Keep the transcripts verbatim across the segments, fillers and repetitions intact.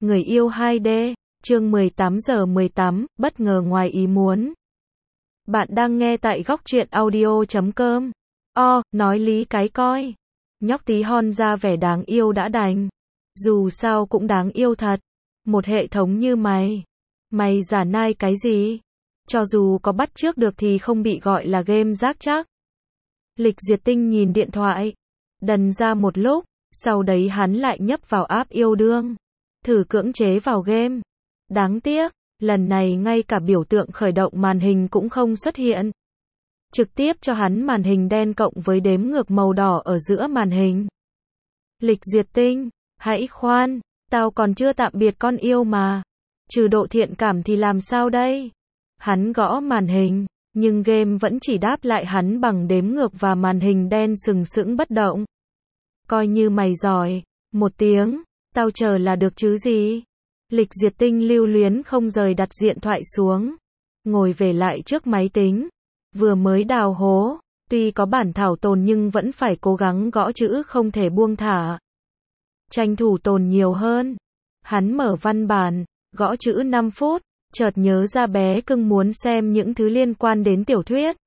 Người yêu hai D, chương mười tám giờ mười tám, bất ngờ ngoài ý muốn. Bạn đang nghe tại góc truyện audio chấm com. O, nói lý cái coi. Nhóc tí hon ra vẻ đáng yêu đã đành. Dù sao cũng đáng yêu thật. Một hệ thống như mày. Mày giả nai cái gì? Cho dù có bắt chước được thì không bị gọi là game rác chắc. Lịch Diệt Tinh nhìn điện thoại. Đần ra một lúc, sau đấy hắn lại nhấp vào app yêu đương. Thử cưỡng chế vào game. Đáng tiếc, lần này ngay cả biểu tượng khởi động màn hình cũng không xuất hiện. Trực tiếp cho hắn màn hình đen cộng với đếm ngược màu đỏ ở giữa màn hình. Lịch Diệt Tinh, hãy khoan, tao còn chưa tạm biệt con yêu mà. Trừ độ thiện cảm thì làm sao đây? Hắn gõ màn hình, nhưng game vẫn chỉ đáp lại hắn bằng đếm ngược và màn hình đen sừng sững bất động. Coi như mày giỏi, một tiếng, tao chờ là được chứ gì. Lịch Diệt Tinh lưu luyến không rời đặt điện thoại xuống, ngồi về lại trước máy tính, vừa mới đào hố, tuy có bản thảo tồn nhưng vẫn phải cố gắng gõ chữ không thể buông thả. Tranh thủ tồn nhiều hơn. Hắn mở văn bản, gõ chữ năm phút, chợt nhớ ra bé cưng muốn xem những thứ liên quan đến tiểu thuyết.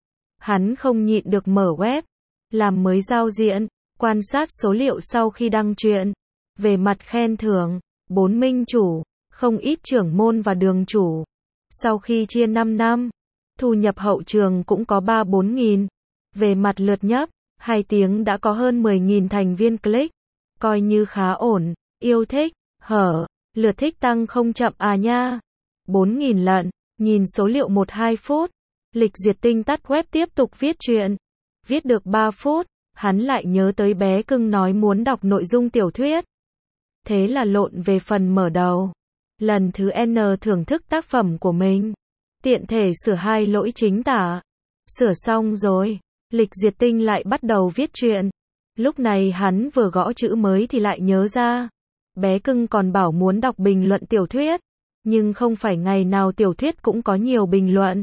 Hắn không nhịn được mở web, làm mới giao diện, quan sát số liệu sau khi đăng truyện. Về mặt khen thưởng, bốn minh chủ, không ít trưởng môn và đường chủ. Sau khi chia năm năm, thu nhập hậu trường cũng có ba bốn nghìn. Về mặt lượt nhấp, hai tiếng đã có hơn mười nghìn thành viên click. Coi như khá ổn, yêu thích, hở, lượt thích tăng không chậm à nha. bốn nghìn lận, nhìn số liệu một hai phút. Lịch Diệt Tinh tắt web tiếp tục viết truyện. Viết được ba phút, hắn lại nhớ tới bé cưng nói muốn đọc nội dung tiểu thuyết. Thế là lộn về phần mở đầu. Lần thứ N thưởng thức tác phẩm của mình. Tiện thể sửa hai lỗi chính tả. Sửa xong rồi, Lịch Diệt Tinh lại bắt đầu viết truyện. Lúc này hắn vừa gõ chữ mới thì lại nhớ ra. Bé cưng còn bảo muốn đọc bình luận tiểu thuyết. Nhưng không phải ngày nào tiểu thuyết cũng có nhiều bình luận.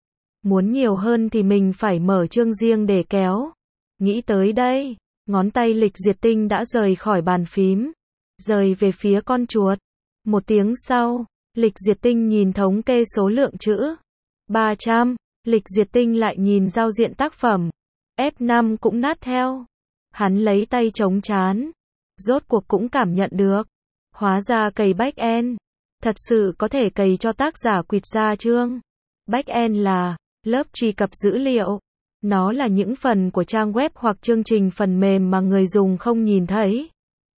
Muốn nhiều hơn thì mình phải mở chương riêng để kéo. Nghĩ tới đây, ngón tay Lịch Diệt Tinh đã rời khỏi bàn phím. Rời về phía con chuột. Một tiếng sau, Lịch Diệt Tinh nhìn thống kê số lượng chữ. ba trăm. Lịch Diệt Tinh lại nhìn giao diện tác phẩm. F năm cũng nát theo. Hắn lấy tay chống trán. Rốt cuộc cũng cảm nhận được. Hóa ra cày back-end. Thật sự có thể cày cho tác giả quỵt ra chương. Back-end là lớp truy cập dữ liệu. Nó là những phần của trang web hoặc chương trình phần mềm mà người dùng không nhìn thấy.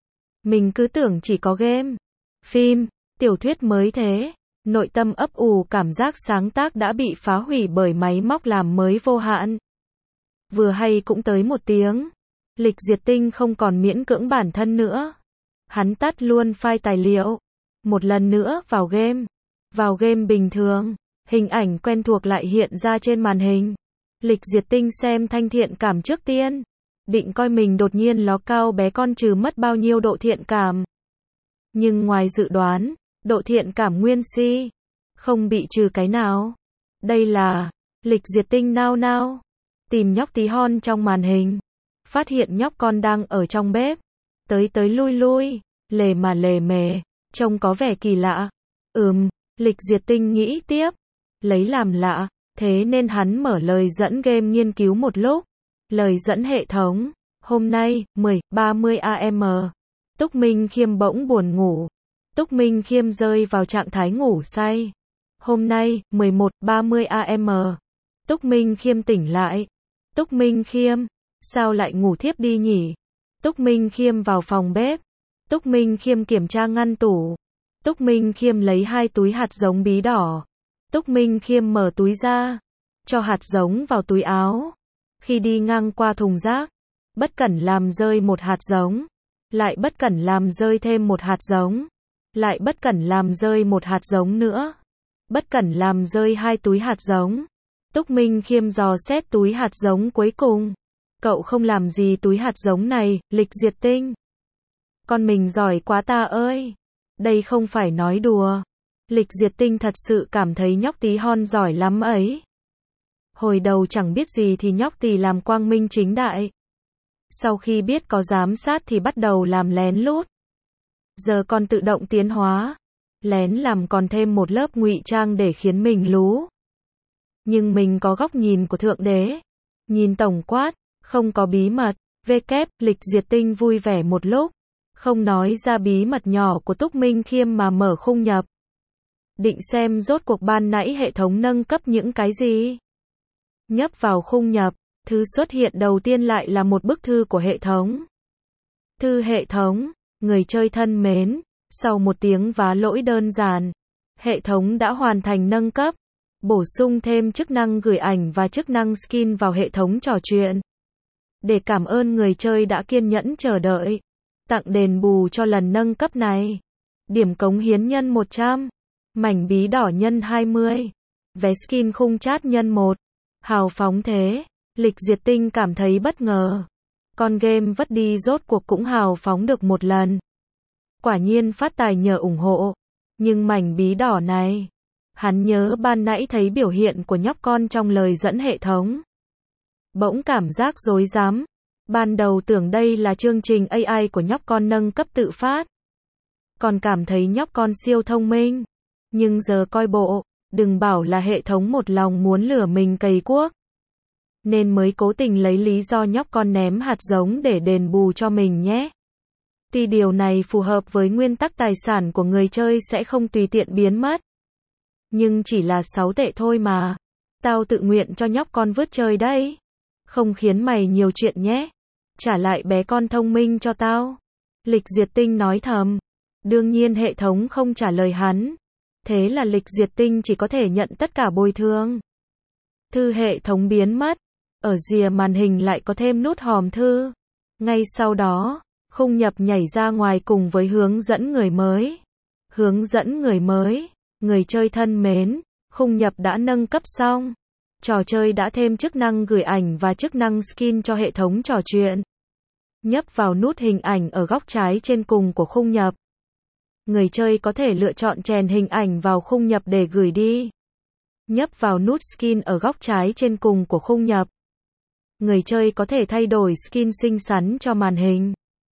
Mình cứ tưởng chỉ có game, phim, tiểu thuyết mới thế. Nội tâm ấp ủ cảm giác sáng tác đã bị phá hủy bởi máy móc làm mới vô hạn. Vừa hay cũng tới một tiếng. Lịch Diệt Tinh không còn miễn cưỡng bản thân nữa. Hắn tắt luôn file tài liệu. Một lần nữa vào game. Vào game bình thường. Hình ảnh quen thuộc lại hiện ra trên màn hình. Lịch Diệt Tinh xem thanh thiện cảm trước tiên. Định coi mình đột nhiên ló cao bé con trừ mất bao nhiêu độ thiện cảm. Nhưng ngoài dự đoán, độ thiện cảm nguyên si. Không bị trừ cái nào. Đây là, Lịch Diệt Tinh nao nao. Tìm nhóc tí hon trong màn hình. Phát hiện nhóc con đang ở trong bếp. Tới tới lui lui, lề mà lề mề. Trông có vẻ kỳ lạ. Ừm, Lịch Diệt Tinh nghĩ tiếp. Lấy làm lạ, thế nên hắn mở lời dẫn game nghiên cứu một lúc. Lời dẫn hệ thống. Hôm nay, mười, ba mươi a em. Túc Minh Khiêm bỗng buồn ngủ. Túc Minh Khiêm rơi vào trạng thái ngủ say. Hôm nay, mười một, ba mươi a em. Túc Minh Khiêm tỉnh lại. Túc Minh Khiêm, sao lại ngủ thiếp đi nhỉ? Túc Minh Khiêm vào phòng bếp. Túc Minh Khiêm kiểm tra ngăn tủ. Túc Minh Khiêm lấy hai túi hạt giống bí đỏ. Túc Minh Khiêm mở túi ra. Cho hạt giống vào túi áo. Khi đi ngang qua thùng rác, bất cẩn làm rơi một hạt giống. Lại bất cẩn làm rơi thêm một hạt giống. Lại bất cẩn làm rơi một hạt giống nữa. Bất cẩn làm rơi hai túi hạt giống. Túc Minh Khiêm dò xét túi hạt giống cuối cùng. Cậu không làm gì túi hạt giống này, Lịch Diệt Tinh. Con mình giỏi quá ta ơi. Đây không phải nói đùa. Lịch Diệt Tinh thật sự cảm thấy nhóc tí hon giỏi lắm ấy. Hồi đầu chẳng biết gì thì nhóc tì làm quang minh chính đại. Sau khi biết có giám sát thì bắt đầu làm lén lút. giờ còn tự động tiến hóa, lén làm còn thêm một lớp ngụy trang để khiến mình lú. Nhưng mình có góc nhìn của Thượng Đế, nhìn tổng quát, không có bí mật. V kép, Lịch Diệt Tinh vui vẻ một lúc, không nói ra bí mật nhỏ của Túc Minh Khiêm mà mở khung nhập. Định xem rốt cuộc ban nãy hệ thống nâng cấp những cái gì. Nhấp vào khung nhập, thứ xuất hiện đầu tiên lại là một bức thư của hệ thống. Thư hệ thống, người chơi thân mến, sau một tiếng vá lỗi đơn giản, hệ thống đã hoàn thành nâng cấp, bổ sung thêm chức năng gửi ảnh và chức năng skin vào hệ thống trò chuyện. Để cảm ơn người chơi đã kiên nhẫn chờ đợi, tặng đền bù cho lần nâng cấp này. Điểm cống hiến nhân một trăm, mảnh bí đỏ nhân hai mươi, vé skin khung chat nhân một. Hào phóng thế, Lịch Diệt Tinh cảm thấy bất ngờ. Con game vất đi rốt cuộc cũng hào phóng được một lần. Quả nhiên phát tài nhờ ủng hộ. Nhưng mảnh bí đỏ này, hắn nhớ ban nãy thấy biểu hiện của nhóc con trong lời dẫn hệ thống. Bỗng cảm giác rối rắm. Ban đầu tưởng đây là chương trình a i của nhóc con nâng cấp tự phát. Còn cảm thấy nhóc con siêu thông minh. Nhưng giờ coi bộ, đừng bảo là hệ thống một lòng muốn lừa mình cày cuốc. Nên mới cố tình lấy lý do nhóc con ném hạt giống để đền bù cho mình nhé. Tuy điều này phù hợp với nguyên tắc tài sản của người chơi sẽ không tùy tiện biến mất. Nhưng chỉ là sáu tệ thôi mà. Tao tự nguyện cho nhóc con vứt chơi đấy. Không khiến mày nhiều chuyện nhé. Trả lại bé con thông minh cho tao. Lịch Diệt Tinh nói thầm. Đương nhiên hệ thống không trả lời hắn. Thế là Lịch Diệt Tinh chỉ có thể nhận tất cả bồi thường. Thư hệ thống biến mất. Ở rìa màn hình lại có thêm nút hòm thư. Ngay sau đó, khung nhập nhảy ra ngoài cùng với hướng dẫn người mới. Hướng dẫn người mới, người chơi thân mến, khung nhập đã nâng cấp xong. Trò chơi đã thêm chức năng gửi ảnh và chức năng skin cho hệ thống trò chuyện. Nhấp vào nút hình ảnh ở góc trái trên cùng của khung nhập. Người chơi có thể lựa chọn chèn hình ảnh vào khung nhập để gửi đi. Nhấp vào nút skin ở góc trái trên cùng của khung nhập. Người chơi có thể thay đổi skin xinh xắn cho màn hình.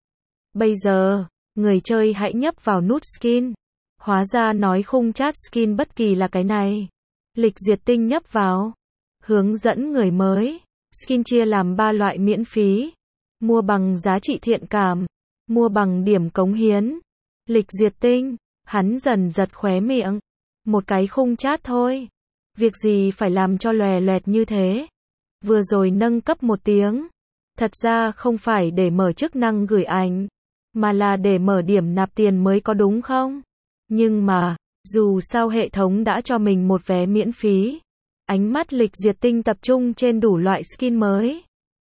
Bây giờ, người chơi hãy nhấp vào nút skin. Hóa ra nói khung chat skin bất kỳ là cái này. Lịch Diệt Tinh nhấp vào. Hướng dẫn người mới. Skin chia làm ba loại miễn phí. Mua bằng giá trị thiện cảm. Mua bằng điểm cống hiến. Lịch Diệt Tinh, hắn dần giật khóe miệng. Một cái khung chat thôi. Việc gì phải làm cho lòe loẹt như thế. Vừa rồi nâng cấp một tiếng. Thật ra không phải để mở chức năng gửi ảnh, mà là để mở điểm nạp tiền mới có đúng không? Nhưng mà, dù sao hệ thống đã cho mình một vé miễn phí. Ánh mắt Lịch Diệt Tinh tập trung trên đủ loại skin mới.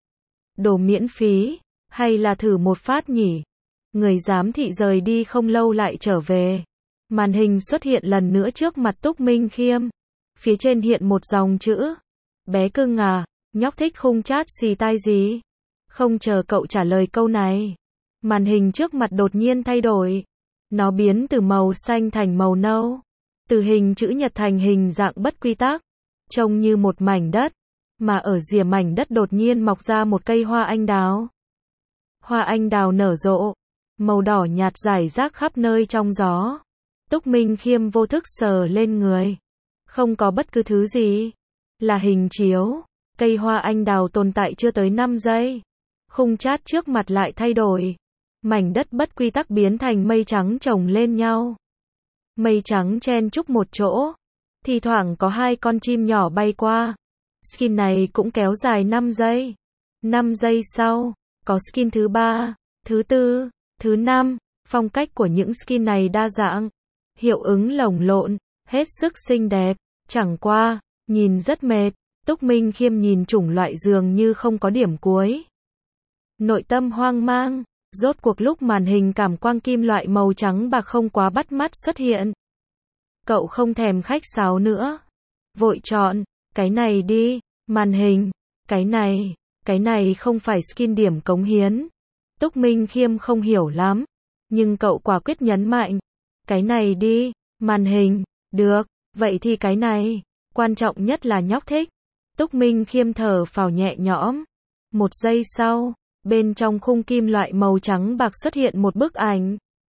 Đồ miễn phí, hay là thử một phát nhỉ? Người giám thị rời đi không lâu lại trở về. Màn hình xuất hiện lần nữa trước mặt Túc Minh Khiêm. Phía trên hiện một dòng chữ. Bé cưng à, nhóc thích khung chat xì tai gì? Không chờ cậu trả lời câu này. Màn hình trước mặt đột nhiên thay đổi. Nó biến từ màu xanh thành màu nâu. Từ hình chữ nhật thành hình dạng bất quy tắc. Trông như một mảnh đất. Mà ở rìa mảnh đất đột nhiên mọc ra một cây hoa anh đào. Hoa anh đào nở rộ. Màu đỏ nhạt rải rác khắp nơi trong gió. Túc Minh Khiêm vô thức sờ lên người. Không có bất cứ thứ gì. Là hình chiếu. Cây hoa anh đào tồn tại chưa tới năm giây. Khung chat trước mặt lại thay đổi. Mảnh đất bất quy tắc biến thành mây trắng chồng lên nhau. Mây trắng chen chúc một chỗ. Thì thoảng có hai con chim nhỏ bay qua. Skin này cũng kéo dài năm giây. năm giây sau, có skin thứ ba, thứ tư, thứ năm. Phong cách của những skin này đa dạng. Hiệu ứng lồng lộn, hết sức xinh đẹp. Chẳng qua, nhìn rất mệt. Túc Minh Khiêm nhìn chủng loại dường như không có điểm cuối. Nội tâm hoang mang. Rốt cuộc lúc màn hình cảm quang kim loại màu trắng bạc không quá bắt mắt xuất hiện. Cậu không thèm khách sáo nữa. Vội chọn, cái này đi, màn hình, cái này, cái này không phải skin điểm cống hiến. Túc Minh Khiêm không hiểu lắm, nhưng cậu quả quyết nhấn mạnh. Cái này đi, màn hình, được, vậy thì cái này, quan trọng nhất là nhóc thích. Túc Minh Khiêm thở phào nhẹ nhõm. Một giây sau, bên trong khung kim loại màu trắng bạc xuất hiện một bức ảnh.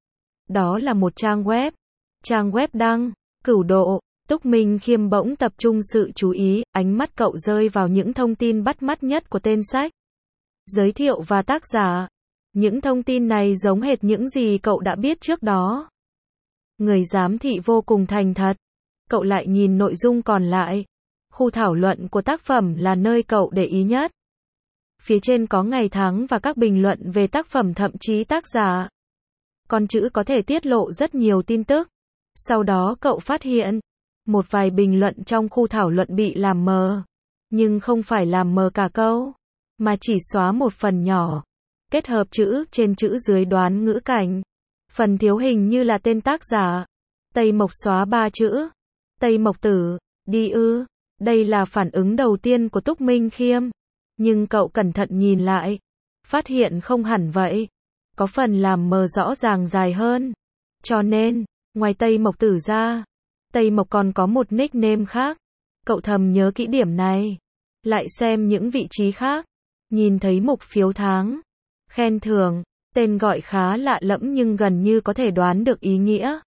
Đó là một trang web. Trang web đăng, cửu độ. Túc Minh Khiêm bỗng tập trung sự chú ý, ánh mắt cậu rơi vào những thông tin bắt mắt nhất của tên sách. Giới thiệu và tác giả. Những thông tin này giống hệt những gì cậu đã biết trước đó. Người giám thị vô cùng thành thật. Cậu lại nhìn nội dung còn lại. Khu thảo luận của tác phẩm là nơi cậu để ý nhất. Phía trên có ngày tháng và các bình luận về tác phẩm, thậm chí tác giả. Con chữ có thể tiết lộ rất nhiều tin tức. Sau đó cậu phát hiện, một vài bình luận trong khu thảo luận bị làm mờ. Nhưng không phải làm mờ cả câu, mà chỉ xóa một phần nhỏ. Kết hợp chữ trên chữ dưới đoán ngữ cảnh. Phần thiếu hình như là tên tác giả. Tây Mộc xóa ba chữ. Tây Mộc Tử, đi ư. Đây là phản ứng đầu tiên của Túc Minh Khiêm. Nhưng cậu cẩn thận nhìn lại. Phát hiện không hẳn vậy. Có phần làm mờ rõ ràng dài hơn. Cho nên, ngoài Tây Mộc Tử ra, Tây Mộc còn có một nickname khác. Cậu thầm nhớ kỹ điểm này. Lại xem những vị trí khác. Nhìn thấy mục phiếu tháng. Khen thưởng. Tên gọi khá lạ lẫm nhưng gần như có thể đoán được ý nghĩa.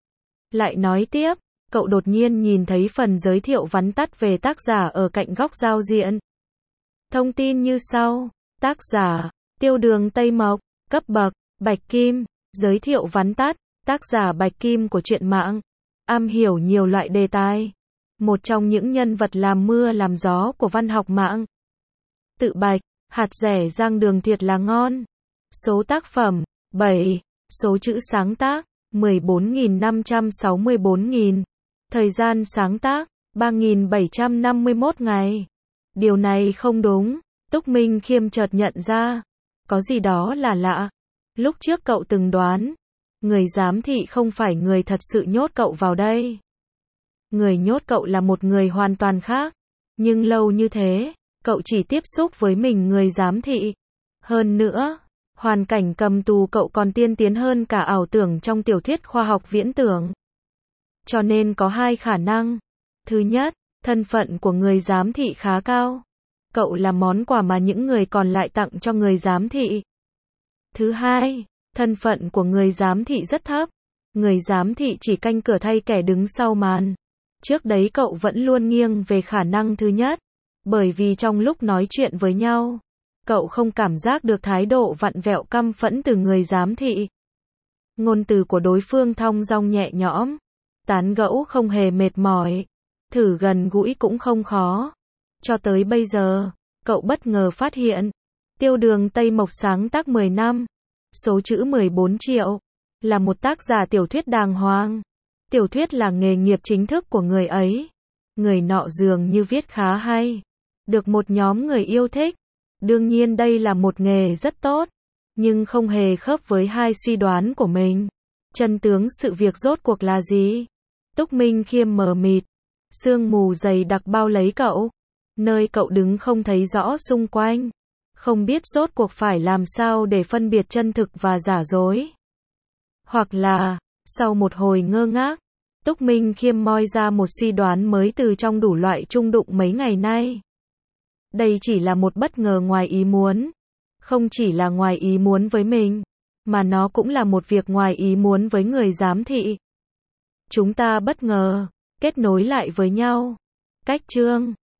Lại nói tiếp, cậu đột nhiên nhìn thấy phần giới thiệu vắn tắt về tác giả ở cạnh góc giao diện. Thông tin như sau. Tác giả, Tiêu Đường Tây Mộc, cấp bậc, Bạch Kim, giới thiệu vắn tắt, tác giả Bạch Kim của truyện mạng, am hiểu nhiều loại đề tài. Một trong những nhân vật làm mưa làm gió của văn học mạng. Tự Bạch, hạt rẻ rang đường thiệt là ngon. Số tác phẩm, bảy. Số chữ sáng tác, mười bốn nghìn năm trăm sáu mươi bốn nghìn. Thời gian sáng tác, ba nghìn bảy trăm năm mươi mốt ngày. Điều này không đúng. Túc Minh Khiêm chợt nhận ra. Có gì đó là lạ. Lúc trước cậu từng đoán. Người giám thị không phải người thật sự nhốt cậu vào đây. Người nhốt cậu là một người hoàn toàn khác. Nhưng lâu như thế, cậu chỉ tiếp xúc với mình người giám thị. Hơn nữa, hoàn cảnh cầm tù cậu còn tiên tiến hơn cả ảo tưởng trong tiểu thuyết khoa học viễn tưởng. Cho nên có hai khả năng. Thứ nhất, thân phận của người giám thị khá cao. Cậu là món quà mà những người còn lại tặng cho người giám thị. Thứ hai, thân phận của người giám thị rất thấp. Người giám thị chỉ canh cửa thay kẻ đứng sau màn. Trước đấy cậu vẫn luôn nghiêng về khả năng thứ nhất. Bởi vì trong lúc nói chuyện với nhau, cậu không cảm giác được thái độ vặn vẹo căm phẫn từ người giám thị. Ngôn từ của đối phương thong dong nhẹ nhõm. Tán gẫu không hề mệt mỏi. Thử gần gũi cũng không khó. Cho tới bây giờ, cậu bất ngờ phát hiện. Tiêu Đường Tây Mộc sáng tác mười năm. Số chữ mười bốn triệu. Là một tác giả tiểu thuyết đàng hoàng. Tiểu thuyết là nghề nghiệp chính thức của người ấy. Người nọ dường như viết khá hay. Được một nhóm người yêu thích. Đương nhiên đây là một nghề rất tốt. Nhưng không hề khớp với hai suy đoán của mình. Chân tướng sự việc rốt cuộc là gì? Túc Minh Khiêm mờ mịt. Sương mù dày đặc bao lấy cậu. Nơi cậu đứng không thấy rõ xung quanh. Không biết rốt cuộc phải làm sao để phân biệt chân thực và giả dối. Hoặc là, sau một hồi ngơ ngác, Túc Minh Khiêm moi ra một suy đoán mới từ trong đủ loại chung đụng mấy ngày nay. Đây chỉ là một bất ngờ ngoài ý muốn. Không chỉ là ngoài ý muốn với mình, mà nó cũng là một việc ngoài ý muốn với người giám thị. Chúng ta bất ngờ, kết nối lại với nhau. Cách chương